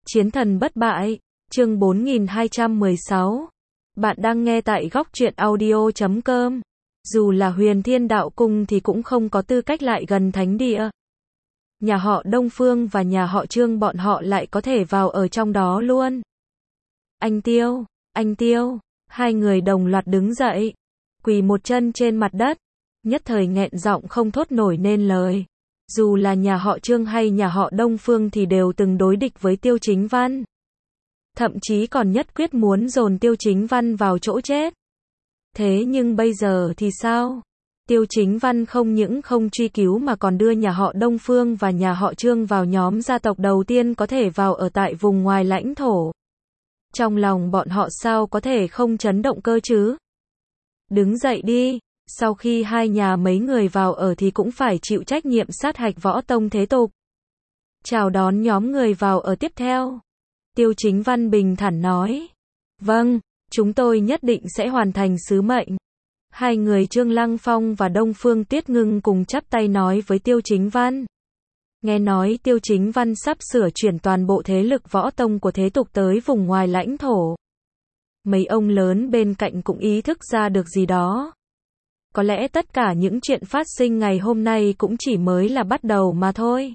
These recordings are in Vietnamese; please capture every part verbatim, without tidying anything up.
Chiến thần bất bại, chương bốn nghìn hai trăm mười sáu. Bạn đang nghe tại góc truyện audio chấm com. Dù là Huyền Thiên Đạo Cung thì cũng không có tư cách lại gần thánh địa. Nhà họ Đông Phương và nhà họ Trương bọn họ lại có thể vào ở trong đó luôn. Anh Tiêu, anh Tiêu, hai người đồng loạt đứng dậy, quỳ một chân trên mặt đất, nhất thời nghẹn giọng không thốt nổi nên lời. Dù là nhà họ Trương hay nhà họ Đông Phương thì đều từng đối địch với Tiêu Chính Văn. Thậm chí còn nhất quyết muốn dồn Tiêu Chính Văn vào chỗ chết. Thế nhưng bây giờ thì sao? Tiêu Chính Văn không những không truy cứu mà còn đưa nhà họ Đông Phương và nhà họ Trương vào nhóm gia tộc đầu tiên có thể vào ở tại vùng ngoài lãnh thổ. Trong lòng bọn họ sao có thể không chấn động cơ chứ? Đứng dậy đi, sau khi hai nhà mấy người vào ở thì cũng phải chịu trách nhiệm sát hạch võ tông thế tục. Chào đón nhóm người vào ở tiếp theo. Tiêu Chính Văn bình thản nói. Vâng, chúng tôi nhất định sẽ hoàn thành sứ mệnh. Hai người Trương Lăng Phong và Đông Phương Tuyết Ngưng cùng chắp tay nói với Tiêu Chính Văn. Nghe nói Tiêu Chính Văn sắp sửa chuyển toàn bộ thế lực võ tông của thế tục tới vùng ngoài lãnh thổ. Mấy ông lớn bên cạnh cũng ý thức ra được gì đó. Có lẽ tất cả những chuyện phát sinh ngày hôm nay cũng chỉ mới là bắt đầu mà thôi.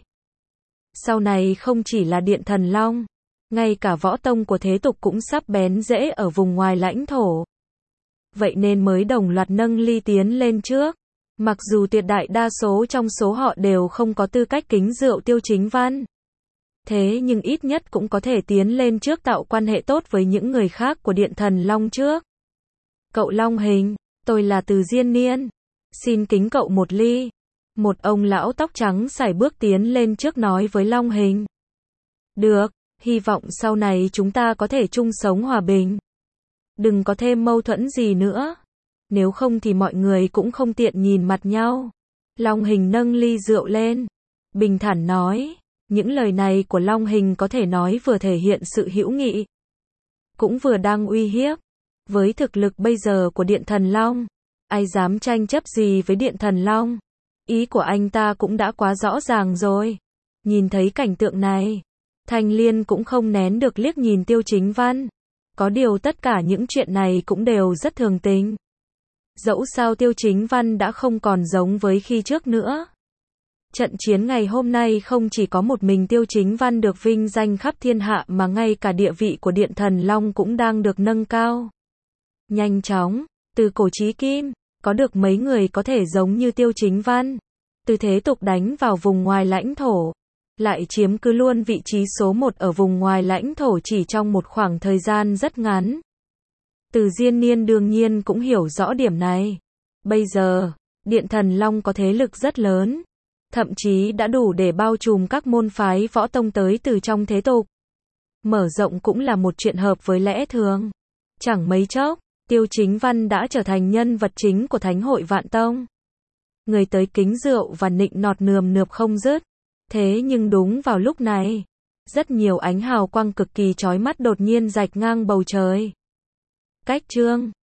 Sau này không chỉ là Điện Thần Long, ngay cả võ tông của thế tục cũng sắp bén rễ ở vùng ngoài lãnh thổ. Vậy nên mới đồng loạt nâng ly tiến lên trước. Mặc dù tuyệt đại đa số trong số họ đều không có tư cách kính rượu Tiêu Chính Văn. Thế nhưng ít nhất cũng có thể tiến lên trước tạo quan hệ tốt với những người khác của Điện Thần Long trước. Cậu Long Hình, tôi là Từ Diên Niên. Xin kính cậu một ly. Một ông lão tóc trắng sải bước tiến lên trước nói với Long Hình. Được, hy vọng sau này chúng ta có thể chung sống hòa bình. Đừng có thêm mâu thuẫn gì nữa. Nếu không thì mọi người cũng không tiện nhìn mặt nhau. Long Hình nâng ly rượu lên. Bình thản nói. Những lời này của Long Hình có thể nói vừa thể hiện sự hữu nghị, cũng vừa đang uy hiếp. Với thực lực bây giờ của Điện Thần Long, ai dám tranh chấp gì với Điện Thần Long? Ý của anh ta cũng đã quá rõ ràng rồi. Nhìn thấy cảnh tượng này, Thanh Liên cũng không nén được liếc nhìn Tiêu Chính Văn. Có điều tất cả những chuyện này cũng đều rất thường tình. Dẫu sao Tiêu Chính Văn đã không còn giống với khi trước nữa. Trận chiến ngày hôm nay không chỉ có một mình Tiêu Chính Văn được vinh danh khắp thiên hạ mà ngay cả địa vị của Điện Thần Long cũng đang được nâng cao. Nhanh chóng, từ cổ chí kim, có được mấy người có thể giống như Tiêu Chính Văn. Từ thế tục đánh vào vùng ngoài lãnh thổ, lại chiếm cứ luôn vị trí số một ở vùng ngoài lãnh thổ chỉ trong một khoảng thời gian rất ngắn. Từ Diên Niên đương nhiên cũng hiểu rõ điểm này. Bây giờ, Điện Thần Long có thế lực rất lớn. Thậm chí đã đủ để bao trùm các môn phái võ tông tới từ trong thế tục. Mở rộng cũng là một chuyện hợp với lẽ thường. Chẳng mấy chốc, Tiêu Chính Văn đã trở thành nhân vật chính của Thánh hội Vạn Tông. Người tới kính rượu và nịnh nọt nườm nượp không dứt. Thế nhưng đúng vào lúc này, rất nhiều ánh hào quang cực kỳ chói mắt đột nhiên rạch ngang bầu trời. Cách Trương,